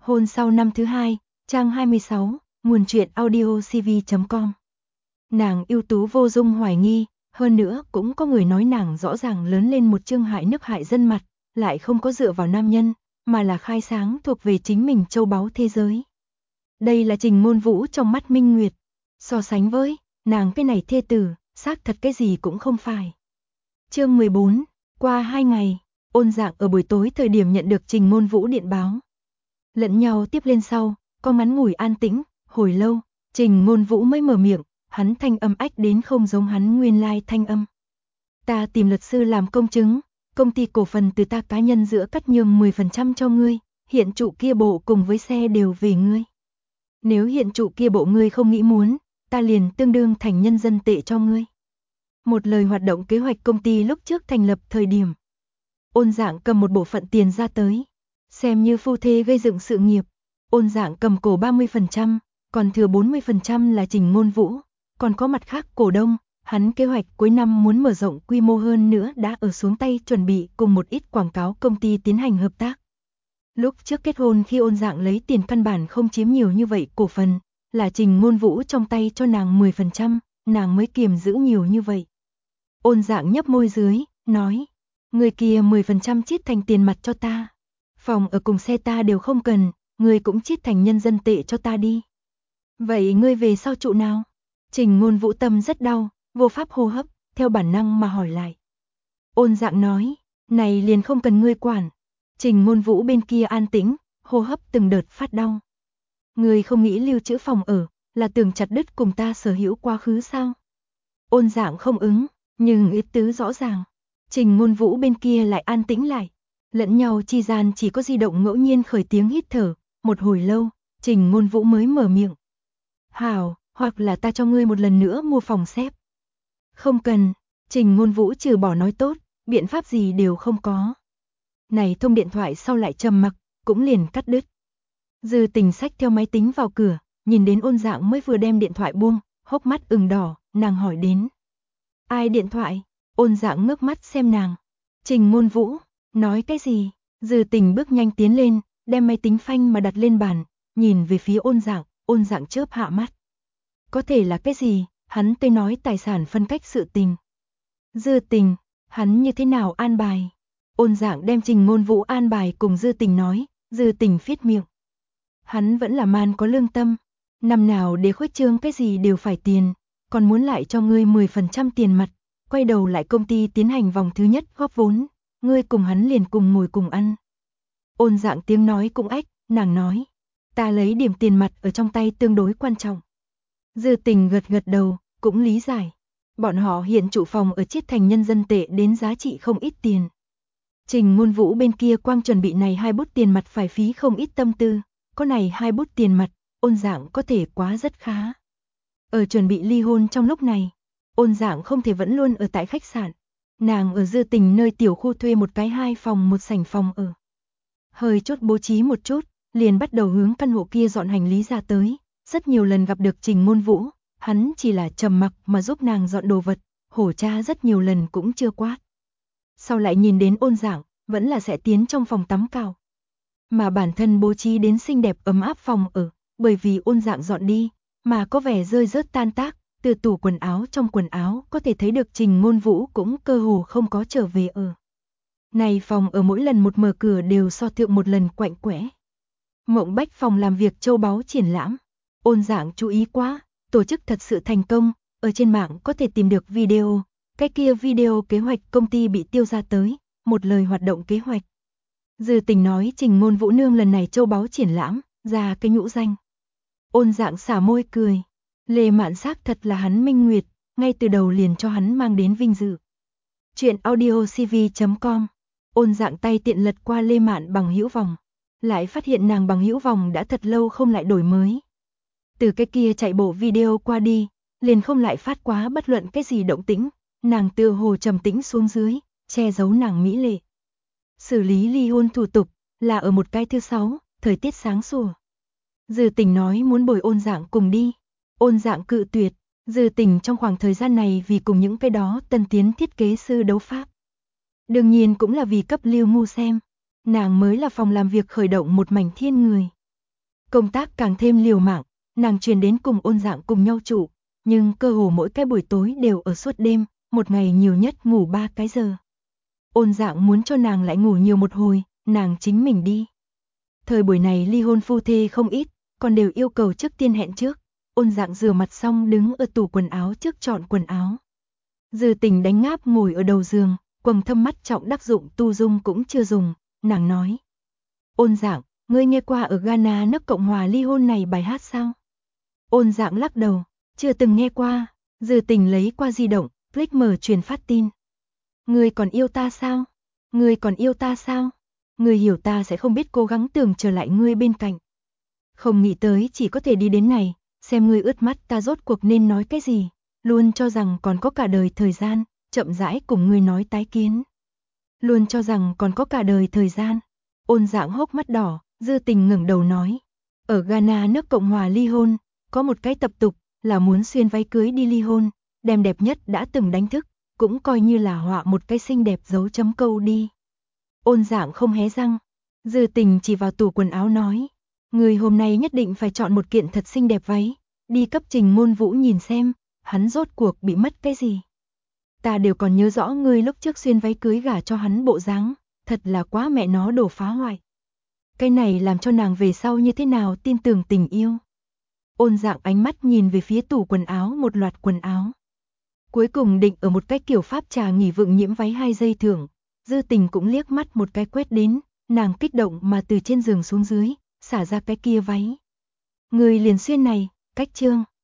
Hôn sau năm thứ hai, trang 26, nguồn truyện audiocv.com. Nàng ưu tú vô dung hoài nghi, hơn nữa cũng có người nói nàng rõ ràng lớn lên một chương hại nước hại dân mặt, lại không có dựa vào nam nhân, mà là khai sáng thuộc về chính mình châu báu thế giới. Đây là Trình Môn Vũ trong mắt Minh Nguyệt, so sánh với nàng cái này thê tử, xác thật cái gì cũng không phải. Chương 14, qua 2 ngày, Ôn Dạng ở buổi tối thời điểm nhận được Trình Môn Vũ điện báo. Lẫn nhau tiếp lên sau, có ngắn ngủi an tĩnh, hồi lâu, Trình Môn Vũ mới mở miệng, hắn thanh âm ách đến không giống hắn nguyên lai thanh âm. Ta tìm luật sư làm công chứng, công ty cổ phần từ ta cá nhân giữa cắt nhường 10% cho ngươi, hiện trụ kia bộ cùng với xe đều về ngươi. Nếu hiện trụ kia bộ ngươi không nghĩ muốn, ta liền tương đương thành nhân dân tệ cho ngươi. Một lời hoạt động kế hoạch công ty lúc trước thành lập thời điểm. Ôn Dạng cầm một bộ phận tiền ra tới, xem như phu thê gây dựng sự nghiệp. Ôn Dạng cầm cổ 30%, còn thừa 40% là Trình Môn Vũ, còn có mặt khác cổ đông, hắn kế hoạch cuối năm muốn mở rộng quy mô hơn nữa đã ở xuống tay chuẩn bị cùng một ít quảng cáo công ty tiến hành hợp tác. Lúc trước kết hôn khi Ôn Dạng lấy tiền căn bản không chiếm nhiều như vậy cổ phần, là Trình Môn Vũ trong tay cho nàng 10%, nàng mới kiềm giữ nhiều như vậy. Ôn Dạng nhấp môi dưới, nói, người kia 10% chít thành tiền mặt cho ta. Phòng ở cùng xe ta đều không cần, ngươi cũng chít thành nhân dân tệ cho ta đi. Vậy ngươi về sau trụ nào? Trình Môn Vũ tâm rất đau, vô pháp hô hấp, theo bản năng mà hỏi lại. Ôn Dạng nói, này liền không cần ngươi quản. Trình Môn Vũ bên kia an tĩnh, hô hấp từng đợt phát đau. Ngươi không nghĩ lưu trữ phòng ở, là tưởng chặt đứt cùng ta sở hữu quá khứ sao? Ôn Dạng không ứng, nhưng ý tứ rõ ràng. Trình Môn Vũ bên kia lại an tĩnh lại. Lẫn nhau chi gian chỉ có di động ngẫu nhiên khởi tiếng hít thở, một hồi lâu, Trình Môn Vũ mới mở miệng. Hảo, hoặc là ta cho ngươi một lần nữa mua phòng xếp. Không cần, Trình Môn Vũ trừ bỏ nói tốt, biện pháp gì đều không có. Này thông điện thoại sau lại trầm mặc, cũng liền cắt đứt. Dư Tình xách theo máy tính vào cửa, nhìn đến Ôn Dạng mới vừa đem điện thoại buông, hốc mắt ửng đỏ, nàng hỏi đến. Ai điện thoại? Ôn Dạng ngước mắt xem nàng. Trình Môn Vũ. Nói cái gì? Dư Tình bước nhanh tiến lên, đem máy tính phanh mà đặt lên bàn, nhìn về phía Ôn Dạng chớp hạ mắt. Có thể là cái gì? Hắn tới nói tài sản phân cách sự tình. Dư Tình, hắn như thế nào an bài? Ôn Dạng đem Trình Môn Vũ an bài cùng Dư Tình nói, Dư Tình phiết miệng. Hắn vẫn là man có lương tâm, năm nào để khuếch trương cái gì đều phải tiền, còn muốn lại cho ngươi 10% tiền mặt, quay đầu lại công ty tiến hành vòng thứ nhất góp vốn. Ngươi cùng hắn liền cùng ngồi cùng ăn. Ôn Dạng tiếng nói cũng ách, nàng nói, ta lấy điểm tiền mặt ở trong tay tương đối quan trọng. Dư Tình gật gật đầu, cũng lý giải. Bọn họ hiện trụ phòng ở chiết thành nhân dân tệ đến giá trị không ít tiền. Trình Môn Vũ bên kia quang chuẩn bị này 2 bút tiền mặt phải phí không ít tâm tư, có này 2 bút tiền mặt, Ôn Dạng có thể quá rất khá. Ở chuẩn bị ly hôn trong lúc này, Ôn Dạng không thể vẫn luôn ở tại khách sạn. Nàng ở Dư Tình nơi tiểu khu thuê một cái 2 phòng 1 sảnh phòng ở. Hơi chút bố trí một chút, liền bắt đầu hướng căn hộ kia dọn hành lý ra tới. Rất nhiều lần gặp được Trình Môn Vũ, hắn chỉ là trầm mặc mà giúp nàng dọn đồ vật, hổ cha rất nhiều lần cũng chưa quát. Sau lại nhìn đến Ôn Dạng, vẫn là sẽ tiến trong phòng tắm cào. Mà bản thân bố trí đến xinh đẹp ấm áp phòng ở, bởi vì Ôn Dạng dọn đi, mà có vẻ rơi rớt tan tác. Từ tủ quần áo trong quần áo có thể thấy được Trình Môn Vũ cũng cơ hồ không có trở về ở. Này phòng ở mỗi lần một mở cửa đều so thượng một lần quạnh quẽ. Mộng Bách phòng làm việc châu báu triển lãm. Ôn Dạng chú ý quá, tổ chức thật sự thành công, ở trên mạng có thể tìm được video, cái kia video kế hoạch công ty bị tiêu ra tới, một lời hoạt động kế hoạch. Dư Tình nói Trình Môn Vũ nương lần này châu báu triển lãm, ra cái nhũ danh. Ôn Dạng xả môi cười. Lê Mạn xác thật là hắn minh nguyệt, ngay từ đầu liền cho hắn mang đến vinh dự. Chuyện audiocv.com. Ôn Dạng tay tiện lật qua Lê Mạn bằng hữu vòng, lại phát hiện nàng bằng hữu vòng đã thật lâu không lại đổi mới. Từ cái kia chạy bộ video qua đi, liền không lại phát quá bất luận cái gì động tĩnh, nàng tựa hồ trầm tĩnh xuống dưới, che giấu nàng mỹ lệ. Xử lý ly hôn thủ tục là ở một cái thứ 6, thời tiết sáng sủa. Dư Tình nói muốn bồi Ôn Dạng cùng đi. Ôn Dạng cự tuyệt, Dư Tình trong khoảng thời gian này vì cùng những cái đó tân tiến thiết kế sư đấu pháp. Đương nhiên cũng là vì cấp Lưu Ngu xem, nàng mới là phòng làm việc khởi động một mảnh thiên người. Công tác càng thêm liều mạng, nàng truyền đến cùng Ôn Dạng cùng nhau trụ, nhưng cơ hồ mỗi cái buổi tối đều ở suốt đêm, một ngày nhiều nhất ngủ 3 cái giờ. Ôn Dạng muốn cho nàng lại ngủ nhiều một hồi, nàng chính mình đi. Thời buổi này ly hôn phu thê không ít, còn đều yêu cầu trước tiên hẹn trước. Ôn Dạng rửa mặt xong đứng ở tủ quần áo trước chọn quần áo. Dư Tình đánh ngáp ngồi ở đầu giường, quầng thâm mắt trọng đắc dụng tu dung cũng chưa dùng, nàng nói. Ôn Dạng, ngươi nghe qua ở Ghana nước Cộng hòa ly hôn này bài hát sao? Ôn Dạng lắc đầu, chưa từng nghe qua. Dư Tình lấy qua di động, click mở truyền phát tin. Ngươi còn yêu ta sao? Ngươi còn yêu ta sao? Ngươi hiểu ta sẽ không biết cố gắng tưởng trở lại ngươi bên cạnh. Không nghĩ tới chỉ có thể đi đến này, xem ngươi ướt mắt ta rốt cuộc nên nói cái gì. Luôn cho rằng còn có cả đời thời gian, chậm rãi cùng ngươi nói tái kiến. Luôn cho rằng còn có cả đời thời gian. Ôn Dạng hốc mắt đỏ, Dư Tình ngẩng đầu nói. Ở Ghana nước Cộng hòa ly hôn, có một cái tập tục là muốn xuyên váy cưới đi ly hôn, đem đẹp nhất đã từng đánh thức, cũng coi như là họa một cái xinh đẹp dấu chấm câu đi. Ôn Dạng không hé răng, Dư Tình chỉ vào tủ quần áo nói. Người hôm nay nhất định phải chọn một kiện thật xinh đẹp váy, đi cấp Trình Môn Vũ nhìn xem, hắn rốt cuộc bị mất cái gì. Ta đều còn nhớ rõ ngươi lúc trước xuyên váy cưới gả cho hắn bộ dáng, thật là quá mẹ nó đổ phá hoại. Cái này làm cho nàng về sau như thế nào tin tưởng tình yêu. Ôn Dạng ánh mắt nhìn về phía tủ quần áo một loạt quần áo. Cuối cùng định ở một cái kiểu pháp trà nghỉ vựng nhiễm váy 2 giây thưởng, Dư Tình cũng liếc mắt một cái quét đến, nàng kích động mà từ trên giường xuống dưới, xả ra cái kia váy. Người liền xuyên này, cách trương.